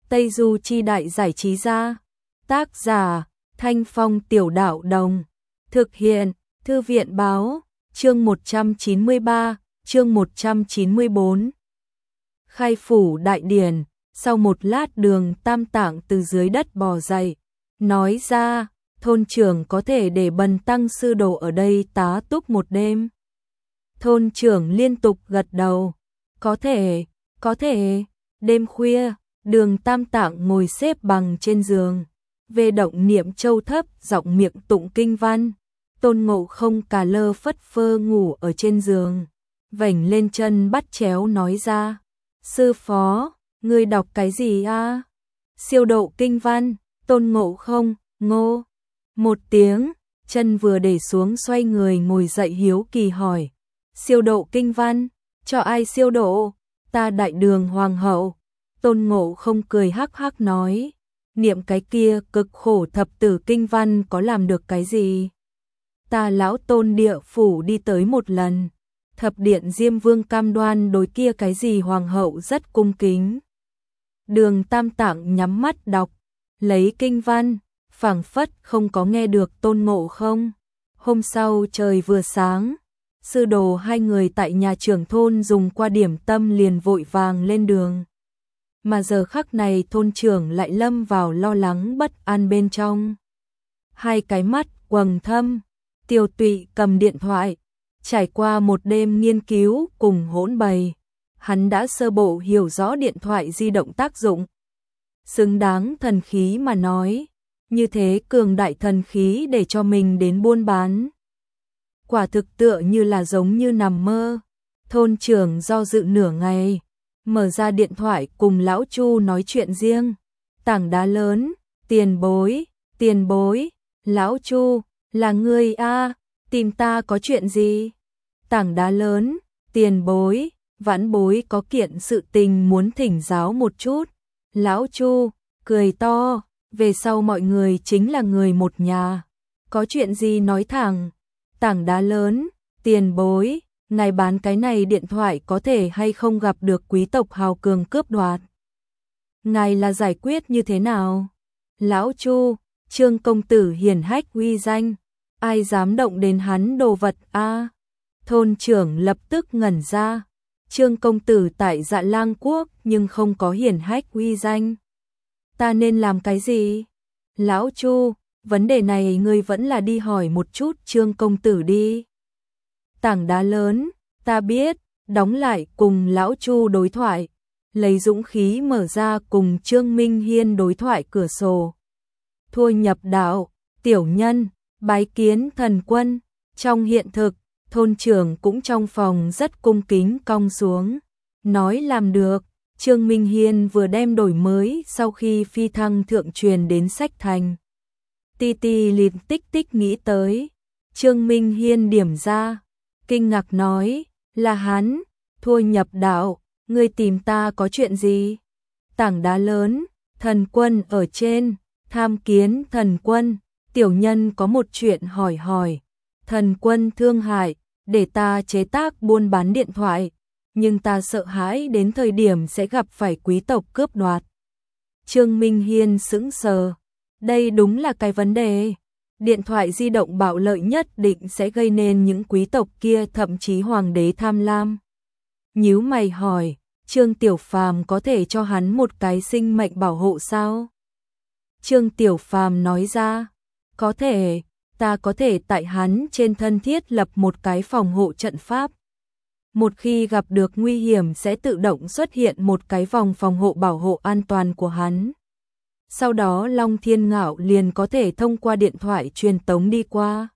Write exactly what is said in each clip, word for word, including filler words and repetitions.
Tây Du Chi Đại Giải Trí Gia. Tác giả Thanh Phong Tiểu Đạo Đồng. Thực hiện Thư viện Báo. Chương một trăm chín mươi ba, chương một trăm chín mươi bốn. Khai phủ đại điển. Sau một lát Đường Tam Tạng từ dưới đất bò dậy, nói ra, thôn trưởng có thể để bần tăng sư đồ ở đây tá túc một đêm. Thôn trưởng liên tục gật đầu. Có thể, có thể. Đêm khuya, Đường Tam Tạng ngồi xếp bằng trên giường, về động niệm châu thấp, giọng miệng tụng kinh văn. Tôn Ngộ Không cà lơ phất phơ ngủ ở trên giường, vểnh lên chân bắt chéo nói ra, sư phó, ngươi đọc cái gì a? Siêu độ kinh văn. Tôn Ngộ Không, ngô một tiếng, chân vừa để xuống xoay người ngồi dậy hiếu kỳ hỏi, siêu độ kinh văn, cho ai siêu độ? Ta Đại Đường Hoàng hậu. Tôn Ngộ Không cười hắc hắc nói, niệm cái kia cực khổ thập tử kinh văn có làm được cái gì? Ta lão Tôn địa phủ đi tới một lần, thập điện Diêm Vương cam đoan đối kia cái gì hoàng hậu rất cung kính. Đường Tam Tạng nhắm mắt đọc, lấy kinh văn, phảng phất không có nghe được Tôn Ngộ Không. Hôm sau trời vừa sáng, sư đồ hai người tại nhà trưởng thôn dùng qua điểm tâm liền vội vàng lên đường. Mà giờ khắc này thôn trưởng lại lâm vào lo lắng bất an bên trong. Hai cái mắt quầng thâm, Tiêu Tụy cầm điện thoại, trải qua một đêm nghiên cứu cùng hỗn bày, hắn đã sơ bộ hiểu rõ điện thoại di động tác dụng. Xứng đáng thần khí mà nói, như thế cường đại thần khí để cho mình đến buôn bán. Quả thực tựa như là giống như nằm mơ. Thôn trưởng do dự nửa ngày, mở ra điện thoại cùng lão Chu nói chuyện riêng. Tảng đá lớn, tiền bối, tiền bối, lão Chu, là ngươi a, tìm ta có chuyện gì? Tảng đá lớn, tiền bối, vãn bối có kiện sự tình muốn thỉnh giáo một chút. Lão Chu cười to, về sau mọi người chính là người một nhà, có chuyện gì nói thẳng. Tảng đá lớn, tiền bối, ngài bán cái này điện thoại có thể hay không gặp được quý tộc hào cường cướp đoạt? Ngài là giải quyết như thế nào? Lão Chu, Trương công tử hiển hách uy danh, ai dám động đến hắn đồ vật a? Thôn trưởng lập tức ngẩn ra, Trương công tử tại Dạ Lang quốc nhưng không có hiển hách uy danh. Ta nên làm cái gì? Lão Chu, vấn đề này ngươi vẫn là đi hỏi một chút Trương công tử đi. Tảng đá lớn, ta biết, đóng lại cùng lão Chu đối thoại, lấy dũng khí mở ra cùng Trương Minh Hiên đối thoại cửa sổ. Thua nhập đạo, tiểu nhân, bái kiến thần quân. Trong hiện thực, thôn trưởng cũng trong phòng rất cung kính cong xuống, nói làm được. Trương Minh Hiên vừa đem đổi mới sau khi phi thăng thượng truyền đến sách thành. Ti ti lịt tích tích nghĩ tới, Trương Minh Hiên điểm ra, kinh ngạc nói, là hắn, thua nhập đạo, ngươi tìm ta có chuyện gì? Tảng đá lớn, thần quân ở trên, tham kiến thần quân, tiểu nhân có một chuyện hỏi hỏi. Thần quân thương hại, để ta chế tác buôn bán điện thoại, nhưng ta sợ hãi đến thời điểm sẽ gặp phải quý tộc cướp đoạt. Trương Minh Hiên sững sờ, đây đúng là cái vấn đề. Điện thoại di động bạo lợi nhất định sẽ gây nên những quý tộc kia thậm chí hoàng đế tham lam. Nhíu mày hỏi, Trương Tiểu Phàm có thể cho hắn một cái sinh mệnh bảo hộ sao? Trương Tiểu Phàm nói ra, có thể, ta có thể tại hắn trên thân thiết lập một cái phòng hộ trận pháp. Một khi gặp được nguy hiểm sẽ tự động xuất hiện một cái vòng phòng hộ bảo hộ an toàn của hắn. Sau đó Long Thiên Ngạo liền có thể thông qua điện thoại truyền tống đi qua.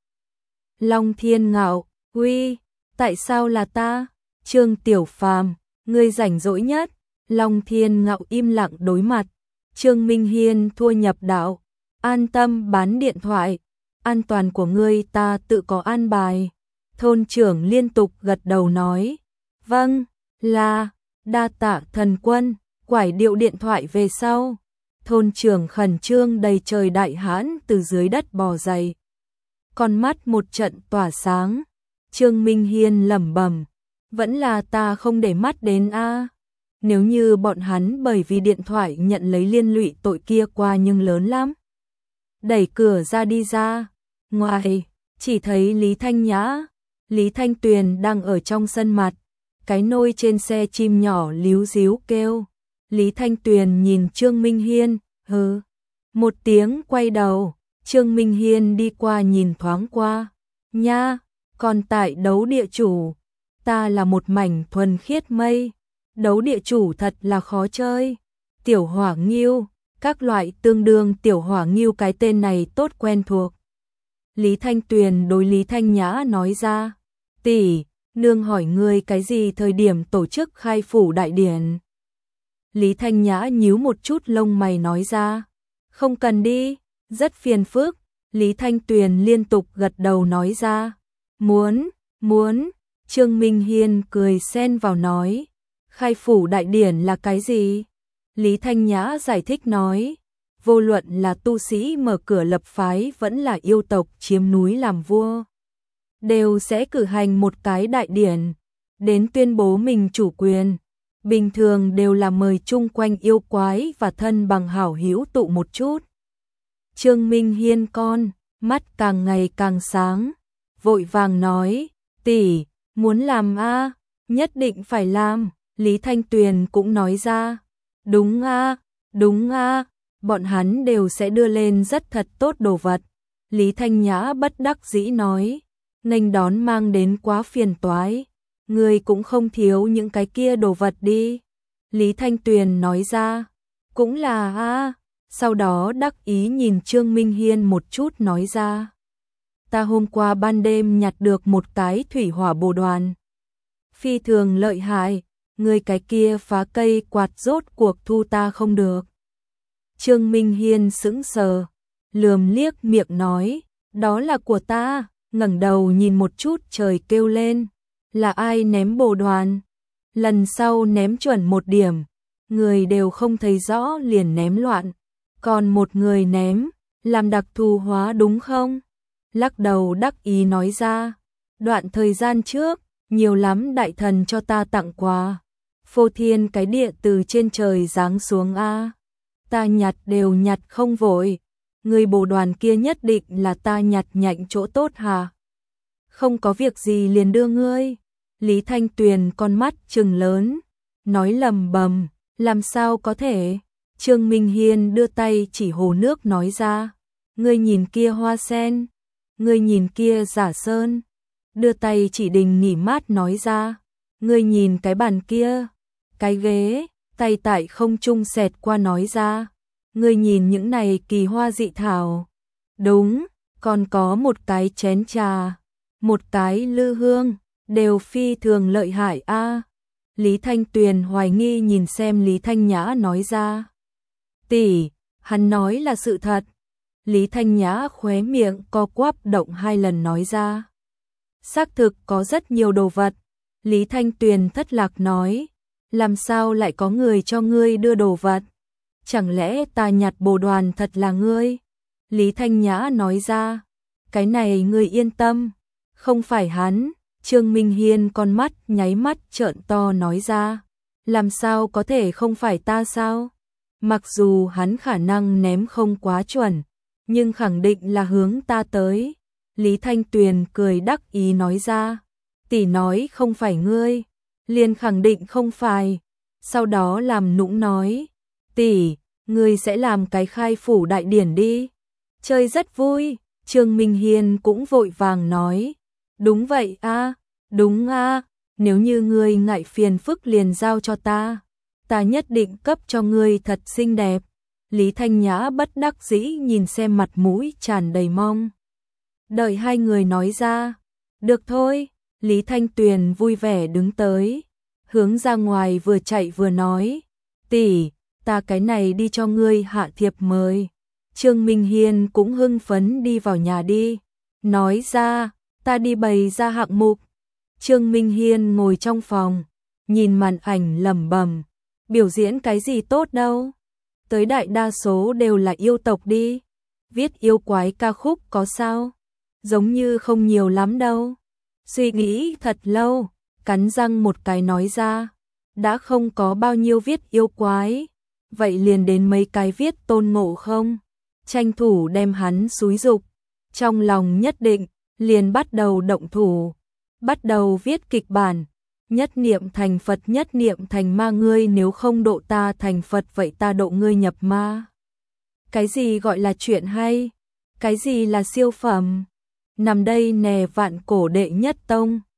Long Thiên Ngạo, uy, tại sao là ta? Trương Tiểu Phàm, ngươi rảnh rỗi nhất. Long Thiên Ngạo im lặng đối mặt. Trương Minh Hiên thua nhập đạo, an tâm bán điện thoại, an toàn của ngươi ta tự có an bài. Thôn trưởng liên tục gật đầu nói, vâng, là, đa tạ thần quân. Quải điệu điện thoại về sau, thôn trưởng khẩn trương đầy trời đại hãn từ dưới đất bò dậy, con mắt một trận tỏa sáng. Trương Minh Hiên lẩm bẩm, vẫn là ta không để mắt đến a. Nếu như bọn hắn bởi vì điện thoại nhận lấy liên lụy tội kia qua nhưng lớn lắm. Đẩy cửa ra đi ra. Ngoài, chỉ thấy Lý Thanh Nhã, Lý Thanh Tuyền đang ở trong sân mặt. Cái nôi trên xe chim nhỏ líu díu kêu. Lý Thanh Tuyền nhìn Trương Minh Hiên, hừ. Một tiếng quay đầu, Trương Minh Hiên đi qua nhìn thoáng qua. Nha, còn tại đấu địa chủ, ta là một mảnh thuần khiết mây. Đấu địa chủ thật là khó chơi. Tiểu hỏa nghiêu, các loại tương đương tiểu hỏa nghiêu, cái tên này tốt quen thuộc. Lý Thanh Tuyền đối Lý Thanh Nhã nói ra. Tỷ, nương hỏi ngươi cái gì thời điểm tổ chức khai phủ đại điển? Lý Thanh Nhã nhíu một chút lông mày nói ra. Không cần đi, rất phiền phức. Lý Thanh Tuyền liên tục gật đầu nói ra. Muốn, muốn. Trương Minh Hiên cười xen vào nói. Khai phủ đại điển là cái gì? Lý Thanh Nhã giải thích nói. Vô luận là tu sĩ mở cửa lập phái vẫn là yêu tộc chiếm núi làm vua, đều sẽ cử hành một cái đại điển, đến tuyên bố mình chủ quyền. Bình thường đều là mời chung quanh yêu quái và thân bằng hảo hữu tụ một chút. Trương Minh Hiên con, mắt càng ngày càng sáng, vội vàng nói, tỷ, muốn làm a, nhất định phải làm. Lý Thanh Tuyền cũng nói ra, đúng a, đúng a, bọn hắn đều sẽ đưa lên rất thật tốt đồ vật. Lý Thanh Nhã bất đắc dĩ nói, nghênh đón mang đến quá phiền toái, người cũng không thiếu những cái kia đồ vật đi. Lý Thanh Tuyền nói ra, cũng là a, sau đó đắc ý nhìn Trương Minh Hiên một chút nói ra. Ta hôm qua ban đêm nhặt được một cái thủy hỏa bồ đoàn. Phi thường lợi hại, người cái kia phá cây quạt rốt cuộc thu ta không được. Trương Minh Hiên sững sờ, lườm liếc miệng nói, đó là của ta, ngẩng đầu nhìn một chút trời kêu lên, là ai ném bồ đoàn? Lần sau ném chuẩn một điểm, người đều không thấy rõ liền ném loạn, còn một người ném, làm đặc thù hóa đúng không? Lắc đầu đắc ý nói ra, đoạn thời gian trước, nhiều lắm đại thần cho ta tặng quà, phô thiên cái địa từ trên trời giáng xuống a. Ta nhặt đều nhặt không vội, người bồ đoàn kia nhất định là ta nhặt nhạnh chỗ tốt hả? Không có việc gì liền đưa ngươi. Lý Thanh Tuyền con mắt trừng lớn, nói lầm bầm, làm sao có thể? Trương Minh Hiên đưa tay chỉ hồ nước nói ra, ngươi nhìn kia hoa sen, ngươi nhìn kia giả sơn, đưa tay chỉ đình nghỉ mát nói ra, ngươi nhìn cái bàn kia, cái ghế, tay tại không trung xẹt qua nói ra, ngươi nhìn những này kỳ hoa dị thảo. Đúng, còn có một cái chén trà, một cái lư hương, đều phi thường lợi hại a. Lý Thanh Tuyền hoài nghi nhìn xem Lý Thanh Nhã nói ra. Tỷ, hắn nói là sự thật. Lý Thanh Nhã khóe miệng co quắp động hai lần nói ra. Xác thực có rất nhiều đồ vật. Lý Thanh Tuyền thất lạc nói. Làm sao lại có người cho ngươi đưa đồ vật? Chẳng lẽ ta nhặt bồ đoàn thật là ngươi? Lý Thanh Nhã nói ra. Cái này ngươi yên tâm. Không phải hắn. Trương Minh Hiên con mắt nháy mắt trợn to nói ra. Làm sao có thể không phải ta sao? Mặc dù hắn khả năng ném không quá chuẩn, nhưng khẳng định là hướng ta tới. Lý Thanh Tuyền cười đắc ý nói ra. Tỷ nói không phải ngươi, liền khẳng định không phải. Sau đó làm nũng nói. Tỷ, ngươi sẽ làm cái khai phủ đại điển đi. Chơi rất vui. Trương Minh Hiên cũng vội vàng nói. Đúng vậy a, đúng a, nếu như ngươi ngại phiền phức liền giao cho ta, ta nhất định cấp cho ngươi thật xinh đẹp. Lý Thanh Nhã bất đắc dĩ nhìn xem mặt mũi tràn đầy mong đợi hai người nói ra. Được thôi. Lý Thanh Tuyền vui vẻ đứng tới, hướng ra ngoài vừa chạy vừa nói. Tỷ, ta cái này đi cho ngươi hạ thiệp mời. Trương Minh Hiên cũng hưng phấn đi vào nhà đi, nói ra, ta đi bày ra hạng mục. Trương Minh Hiên ngồi trong phòng, nhìn màn ảnh lẩm bẩm, biểu diễn cái gì tốt đâu. Tới đại đa số đều là yêu tộc đi. Viết yêu quái ca khúc có sao? Giống như không nhiều lắm đâu. Suy nghĩ thật lâu, cắn răng một cái nói ra. đã không có bao nhiêu viết yêu quái, vậy liền đến mấy cái viết Tôn Ngộ Không, tranh thủ đem hắn xúi dục, trong lòng nhất định, liền bắt đầu động thủ, bắt đầu viết kịch bản, nhất niệm thành Phật nhất niệm thành ma, ngươi nếu không độ ta thành Phật vậy ta độ ngươi nhập ma. Cái gì gọi là chuyện hay? Cái gì là siêu phẩm? Nằm đây nè, vạn cổ đệ nhất tông.